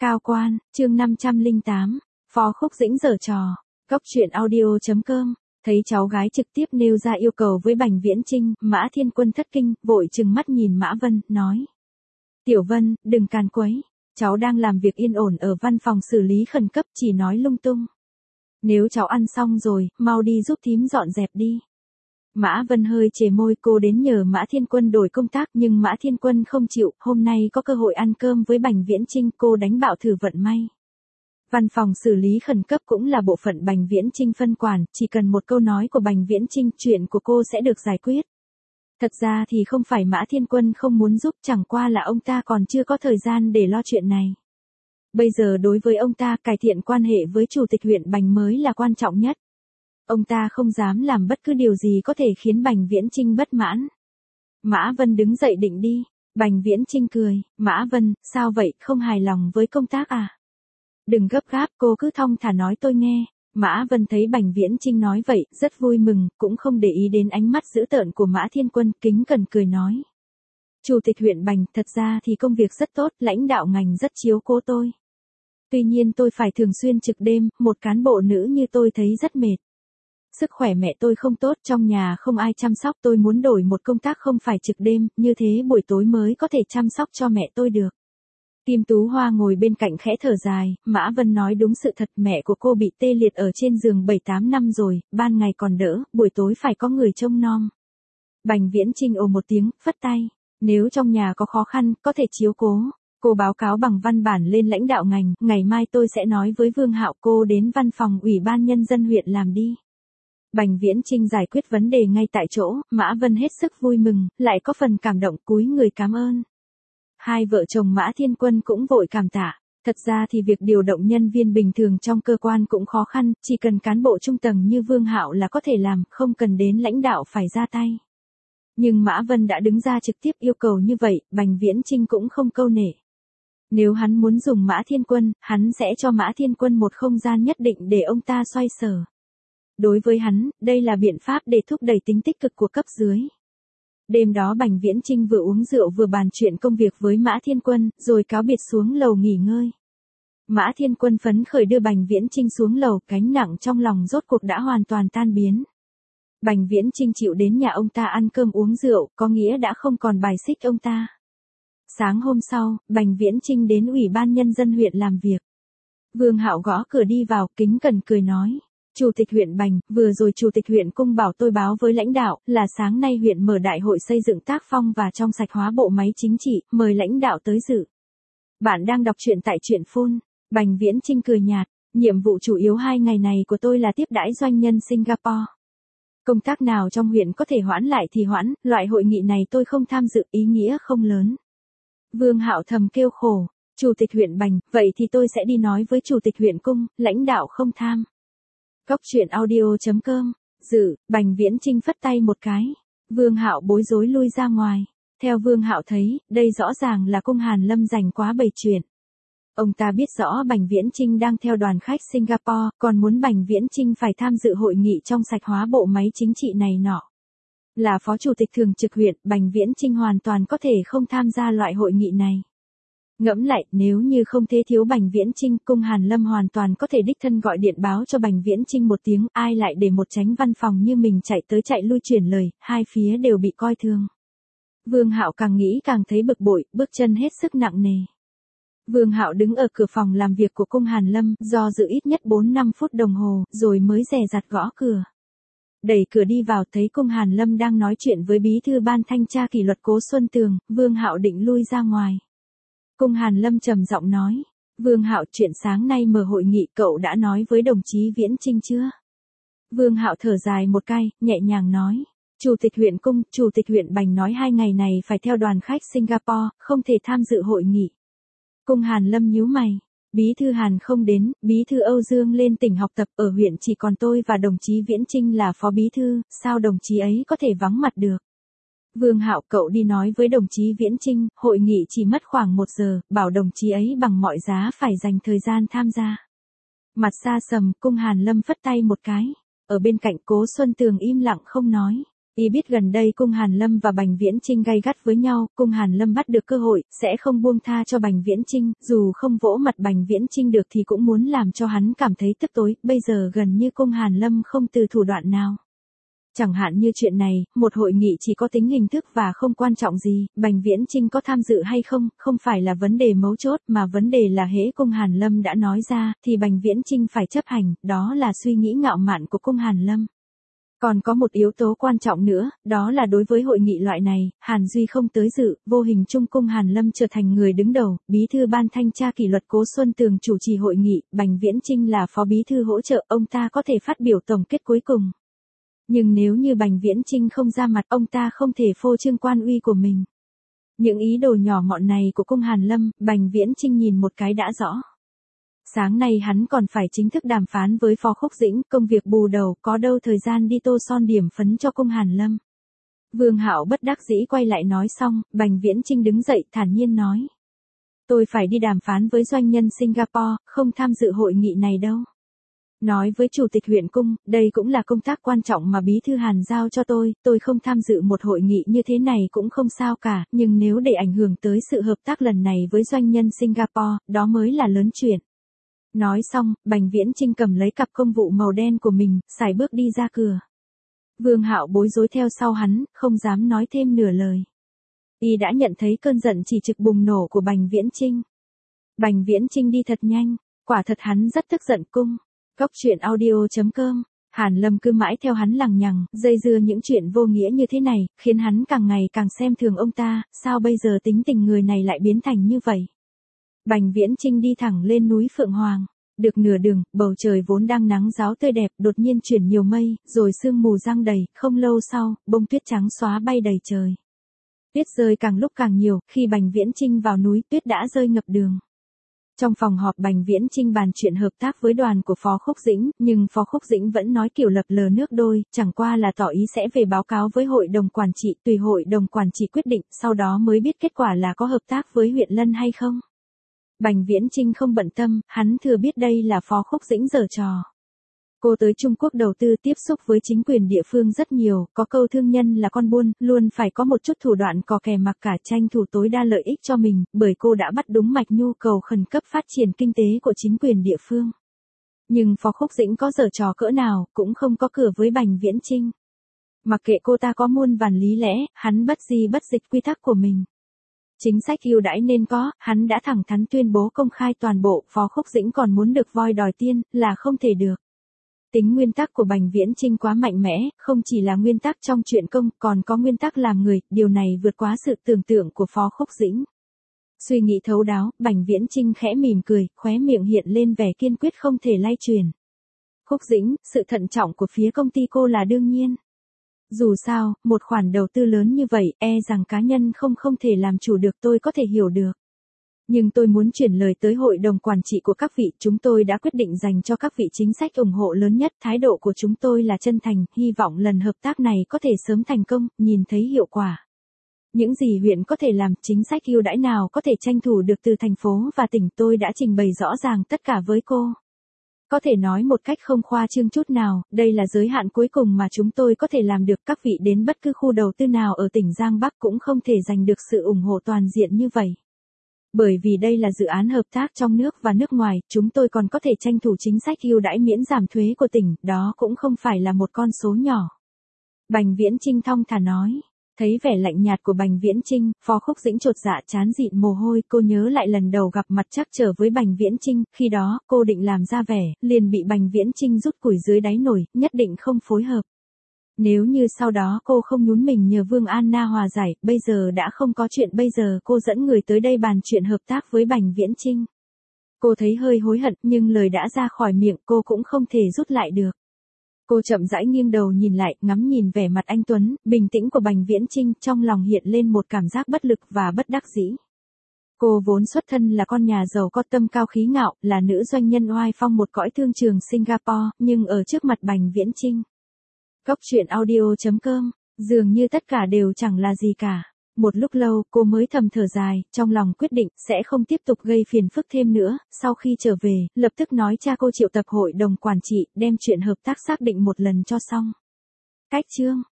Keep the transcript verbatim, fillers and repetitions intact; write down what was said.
Cao quan, chương năm trăm lẻ tám, Phó Khúc Dĩnh giở trò, Cốc truyện audio chấm com. Thấy cháu gái trực tiếp nêu ra yêu cầu với Bành Viễn Chinh, Mã Thiên Quân thất kinh, vội trừng mắt nhìn Mã Vân, nói. Tiểu Vân, đừng càn quấy, cháu đang làm việc yên ổn ở văn phòng xử lý khẩn cấp, chỉ nói lung tung. Nếu cháu ăn xong rồi, mau đi giúp thím dọn dẹp đi. Mã Vân hơi chề môi, cô đến nhờ Mã Thiên Quân đổi công tác nhưng Mã Thiên Quân không chịu, hôm nay có cơ hội ăn cơm với Bành Viễn Chinh, cô đánh bạo thử vận may. Văn phòng xử lý khẩn cấp cũng là bộ phận Bành Viễn Chinh phân quản, chỉ cần một câu nói của Bành Viễn Chinh, chuyện của cô sẽ được giải quyết. Thật ra thì không phải Mã Thiên Quân không muốn giúp, chẳng qua là ông ta còn chưa có thời gian để lo chuyện này. Bây giờ đối với ông ta, cải thiện quan hệ với chủ tịch huyện Bành mới là quan trọng nhất. Ông ta không dám làm bất cứ điều gì có thể khiến Bành Viễn Chinh bất mãn. Mã Vân đứng dậy định đi. Bành Viễn Chinh cười, Mã Vân, sao vậy, không hài lòng với công tác à? Đừng gấp gáp, cô cứ thong thả nói tôi nghe. Mã Vân thấy Bành Viễn Chinh nói vậy, rất vui mừng, cũng không để ý đến ánh mắt dữ tợn của Mã Thiên Quân, kính cẩn cười nói. Chủ tịch huyện Bành, thật ra thì công việc rất tốt, lãnh đạo ngành rất chiếu cố tôi. Tuy nhiên tôi phải thường xuyên trực đêm, một cán bộ nữ như tôi thấy rất mệt. Sức khỏe mẹ tôi không tốt, trong nhà không ai chăm sóc, tôi muốn đổi một công tác không phải trực đêm, như thế buổi tối mới có thể chăm sóc cho mẹ tôi được. Kim Tú Hoa ngồi bên cạnh khẽ thở dài, Mã Vân nói đúng sự thật, mẹ của cô bị tê liệt ở trên giường bảy tám năm rồi, ban ngày còn đỡ, buổi tối phải có người trông nom. Bành Viễn Chinh ồ một tiếng, phất tay, nếu trong nhà có khó khăn, có thể chiếu cố. Cô báo cáo bằng văn bản lên lãnh đạo ngành, ngày mai tôi sẽ nói với Vương Hạo, cô đến văn phòng Ủy ban Nhân dân huyện làm đi. Bành Viễn Chinh giải quyết vấn đề ngay tại chỗ, Mã Vân hết sức vui mừng, lại có phần cảm động, cúi người cảm ơn. Hai vợ chồng Mã Thiên Quân cũng vội cảm tạ. Thật ra thì việc điều động nhân viên bình thường trong cơ quan cũng khó khăn, chỉ cần cán bộ trung tầng như Vương Hạo là có thể làm, không cần đến lãnh đạo phải ra tay. Nhưng Mã Vân đã đứng ra trực tiếp yêu cầu như vậy, Bành Viễn Chinh cũng không câu nệ. Nếu hắn muốn dùng Mã Thiên Quân, hắn sẽ cho Mã Thiên Quân một không gian nhất định để ông ta xoay sở. Đối với hắn, đây là biện pháp để thúc đẩy tính tích cực của cấp dưới. Đêm đó Bành Viễn Chinh vừa uống rượu vừa bàn chuyện công việc với Mã Thiên Quân, rồi cáo biệt xuống lầu nghỉ ngơi. Mã Thiên Quân phấn khởi đưa Bành Viễn Chinh xuống lầu, gánh nặng trong lòng rốt cuộc đã hoàn toàn tan biến. Bành Viễn Chinh chịu đến nhà ông ta ăn cơm uống rượu, có nghĩa đã không còn bài xích ông ta. Sáng hôm sau, Bành Viễn Chinh đến Ủy ban Nhân dân huyện làm việc. Vương Hạo gõ cửa đi vào, kính cẩn cười nói. Chủ tịch huyện Bành, vừa rồi Chủ tịch huyện Cung bảo tôi báo với lãnh đạo, là sáng nay huyện mở đại hội xây dựng tác phong và trong sạch hóa bộ máy chính trị, mời lãnh đạo tới dự. Bạn đang đọc truyện tại truyện phun. Bành Viễn Chinh cười nhạt, nhiệm vụ chủ yếu hai ngày này của tôi là tiếp đãi doanh nhân Singapore. Công tác nào trong huyện có thể hoãn lại thì hoãn, loại hội nghị này tôi không tham dự, ý nghĩa không lớn. Vương Hạo thầm kêu khổ, Chủ tịch huyện Bành, vậy thì tôi sẽ đi nói với Chủ tịch huyện Cung, lãnh đạo không tham. Cốc truyện audio chấm com, dự, Bành Viễn Chinh phất tay một cái. Vương Hạo bối rối lui ra ngoài. Theo Vương Hạo thấy, đây rõ ràng là Cung Hàn Lâm rành quá bày chuyện. Ông ta biết rõ Bành Viễn Chinh đang theo đoàn khách Singapore, còn muốn Bành Viễn Chinh phải tham dự hội nghị trong sạch hóa bộ máy chính trị này nọ. Là phó chủ tịch thường trực huyện, Bành Viễn Chinh hoàn toàn có thể không tham gia loại hội nghị này. Ngẫm lại, nếu như không thế thiếu Bành Viễn Chinh, Cung Hàn Lâm hoàn toàn có thể đích thân gọi điện báo cho Bành Viễn Chinh một tiếng, ai lại để một chánh văn phòng như mình chạy tới chạy lui chuyển lời, hai phía đều bị coi thường. Vương Hạo càng nghĩ càng thấy bực bội, bước chân hết sức nặng nề. Vương Hạo đứng ở cửa phòng làm việc của Cung Hàn Lâm, do dự ít nhất bốn năm phút đồng hồ, rồi mới dè dặt gõ cửa. Đẩy cửa đi vào thấy Cung Hàn Lâm đang nói chuyện với bí thư ban thanh tra kỷ luật Cố Xuân Tường, Vương Hạo định lui ra ngoài. Cung Hàn Lâm trầm giọng nói, Vương Hạo, chuyện sáng nay mở hội nghị cậu đã nói với đồng chí Viễn Chinh chưa? Vương Hạo thở dài một cái, nhẹ nhàng nói, Chủ tịch huyện Cung, Chủ tịch huyện Bành nói hai ngày này phải theo đoàn khách Singapore, không thể tham dự hội nghị. Cung Hàn Lâm nhíu mày, bí thư Hàn không đến, bí thư Âu Dương lên tỉnh học tập, ở huyện chỉ còn tôi và đồng chí Viễn Chinh là phó bí thư, sao đồng chí ấy có thể vắng mặt được? Vương Hạo, cậu đi nói với đồng chí Viễn Chinh, hội nghị chỉ mất khoảng một giờ, bảo đồng chí ấy bằng mọi giá phải dành thời gian tham gia. Mặt xa sầm, Cung Hàn Lâm phất tay một cái. Ở bên cạnh Cố Xuân Tường im lặng không nói. Y biết gần đây cung Hàn Lâm và Bành Viễn Trinh gay gắt với nhau, cung Hàn Lâm bắt được cơ hội, sẽ không buông tha cho Bành Viễn Trinh, dù không vỗ mặt Bành Viễn Trinh được thì cũng muốn làm cho hắn cảm thấy tức tối, bây giờ gần như cung Hàn Lâm không từ thủ đoạn nào. Chẳng hạn như chuyện này, một hội nghị chỉ có tính hình thức và không quan trọng gì, Bành Viễn Trinh có tham dự hay không, không phải là vấn đề mấu chốt mà vấn đề là hễ cung Hàn Lâm đã nói ra, thì Bành Viễn Trinh phải chấp hành, đó là suy nghĩ ngạo mạn của cung Hàn Lâm. Còn có một yếu tố quan trọng nữa, đó là đối với hội nghị loại này, Hàn Duy không tới dự, vô hình chung cung Hàn Lâm trở thành người đứng đầu, bí thư ban thanh tra kỷ luật Cố Xuân Tường chủ trì hội nghị, Bành Viễn Trinh là phó bí thư hỗ trợ, ông ta có thể phát biểu tổng kết cuối cùng. Nhưng nếu như Bành Viễn Trinh không ra mặt, ông ta không thể phô trương quan uy của mình. Những ý đồ nhỏ mọn này của cung Hàn Lâm, Bành Viễn Trinh nhìn một cái đã rõ. Sáng nay hắn còn phải chính thức đàm phán với Phó Khúc Dĩnh, công việc bù đầu, có đâu thời gian đi tô son điểm phấn cho cung Hàn Lâm. Vương Hạo bất đắc dĩ quay lại nói xong, Bành Viễn Trinh đứng dậy thản nhiên nói. Tôi phải đi đàm phán với doanh nhân Singapore, không tham dự hội nghị này đâu. Nói với chủ tịch huyện cung, đây cũng là công tác quan trọng mà bí thư Hàn giao cho tôi, tôi không tham dự một hội nghị như thế này cũng không sao cả, nhưng nếu để ảnh hưởng tới sự hợp tác lần này với doanh nhân Singapore, đó mới là lớn chuyện. Nói xong, Bành Viễn Trinh cầm lấy cặp công vụ màu đen của mình, sải bước đi ra cửa. Vương Hạo bối rối theo sau hắn, không dám nói thêm nửa lời. Y đã nhận thấy cơn giận chỉ trực bùng nổ của Bành Viễn Trinh. Bành Viễn Trinh đi thật nhanh, quả thật hắn rất tức giận cung. Cốc truyện audio chấm com, Hàn Lâm cứ mãi theo hắn lằng nhằng, dây dưa những chuyện vô nghĩa như thế này, khiến hắn càng ngày càng xem thường ông ta, sao bây giờ tính tình người này lại biến thành như vậy. Bành Viễn Trinh đi thẳng lên núi Phượng Hoàng, được nửa đường, bầu trời vốn đang nắng ráo tươi đẹp, đột nhiên chuyển nhiều mây, rồi sương mù giăng đầy, không lâu sau, bông tuyết trắng xóa bay đầy trời. Tuyết rơi càng lúc càng nhiều, khi Bành Viễn Trinh vào núi, tuyết đã rơi ngập đường. Trong phòng họp Bành Viễn Trinh bàn chuyện hợp tác với đoàn của Phó Khúc Dĩnh, nhưng Phó Khúc Dĩnh vẫn nói kiểu lập lờ nước đôi, chẳng qua là tỏ ý sẽ về báo cáo với hội đồng quản trị, tùy hội đồng quản trị quyết định, sau đó mới biết kết quả là có hợp tác với huyện Lân hay không. Bành Viễn Trinh không bận tâm, hắn thừa biết đây là Phó Khúc Dĩnh giở trò. Cô tới Trung Quốc đầu tư tiếp xúc với chính quyền địa phương rất nhiều, có câu thương nhân là con buôn, luôn phải có một chút thủ đoạn cò kè mặc cả tranh thủ tối đa lợi ích cho mình, bởi cô đã bắt đúng mạch nhu cầu khẩn cấp phát triển kinh tế của chính quyền địa phương. Nhưng Phó Khúc Dĩnh có giở trò cỡ nào, cũng không có cửa với Bành Viễn Trinh. Mặc kệ cô ta có muôn vàn lý lẽ, hắn bất di bất dịch quy tắc của mình. Chính sách ưu đãi nên có, hắn đã thẳng thắn tuyên bố công khai toàn bộ, Phó Khúc Dĩnh còn muốn được voi đòi tiên, là không thể được. Tính nguyên tắc của Bành Viễn Trinh quá mạnh mẽ, không chỉ là nguyên tắc trong chuyện công, còn có nguyên tắc làm người, điều này vượt quá sự tưởng tượng của Phó Khúc Dĩnh. Suy nghĩ thấu đáo, Bành Viễn Trinh khẽ mỉm cười, khóe miệng hiện lên vẻ kiên quyết không thể lay truyền. Khúc Dĩnh, sự thận trọng của phía công ty cô là đương nhiên. Dù sao, một khoản đầu tư lớn như vậy, e rằng cá nhân không không thể làm chủ được, tôi có thể hiểu được. Nhưng tôi muốn chuyển lời tới hội đồng quản trị của các vị, chúng tôi đã quyết định dành cho các vị chính sách ủng hộ lớn nhất, thái độ của chúng tôi là chân thành, hy vọng lần hợp tác này có thể sớm thành công, nhìn thấy hiệu quả. Những gì huyện có thể làm, chính sách ưu đãi nào có thể tranh thủ được từ thành phố và tỉnh, tôi đã trình bày rõ ràng tất cả với cô. Có thể nói một cách không khoa trương chút nào, đây là giới hạn cuối cùng mà chúng tôi có thể làm được, các vị đến bất cứ khu đầu tư nào ở tỉnh Giang Bắc cũng không thể giành được sự ủng hộ toàn diện như vậy. Bởi vì đây là dự án hợp tác trong nước và nước ngoài, chúng tôi còn có thể tranh thủ chính sách ưu đãi miễn giảm thuế của tỉnh, đó cũng không phải là một con số nhỏ. Bành Viễn Trinh thong thả nói. Thấy vẻ lạnh nhạt của Bành Viễn Trinh, Phó Khúc Dĩnh chột dạ chán dịn mồ hôi, cô nhớ lại lần đầu gặp mặt trắc trở với Bành Viễn Trinh, khi đó, cô định làm ra vẻ, liền bị Bành Viễn Trinh rút củi dưới đáy nồi, nhất định không phối hợp. Nếu như sau đó cô không nhún mình nhờ Vương Anna hòa giải, bây giờ đã không có chuyện, bây giờ cô dẫn người tới đây bàn chuyện hợp tác với Bành Viễn Trinh. Cô thấy hơi hối hận, nhưng lời đã ra khỏi miệng cô cũng không thể rút lại được. Cô chậm rãi nghiêng đầu nhìn lại, ngắm nhìn vẻ mặt anh tuấn, bình tĩnh của Bành Viễn Trinh, trong lòng hiện lên một cảm giác bất lực và bất đắc dĩ. Cô vốn xuất thân là con nhà giàu có tâm cao khí ngạo, là nữ doanh nhân oai phong một cõi thương trường Singapore, nhưng ở trước mặt Bành Viễn Trinh. Cốc truyện audio chấm com, dường như tất cả đều chẳng là gì cả. Một lúc lâu, cô mới thầm thở dài, trong lòng quyết định, sẽ không tiếp tục gây phiền phức thêm nữa, sau khi trở về, lập tức nói cha cô triệu tập hội đồng quản trị, đem chuyện hợp tác xác định một lần cho xong. Cách chương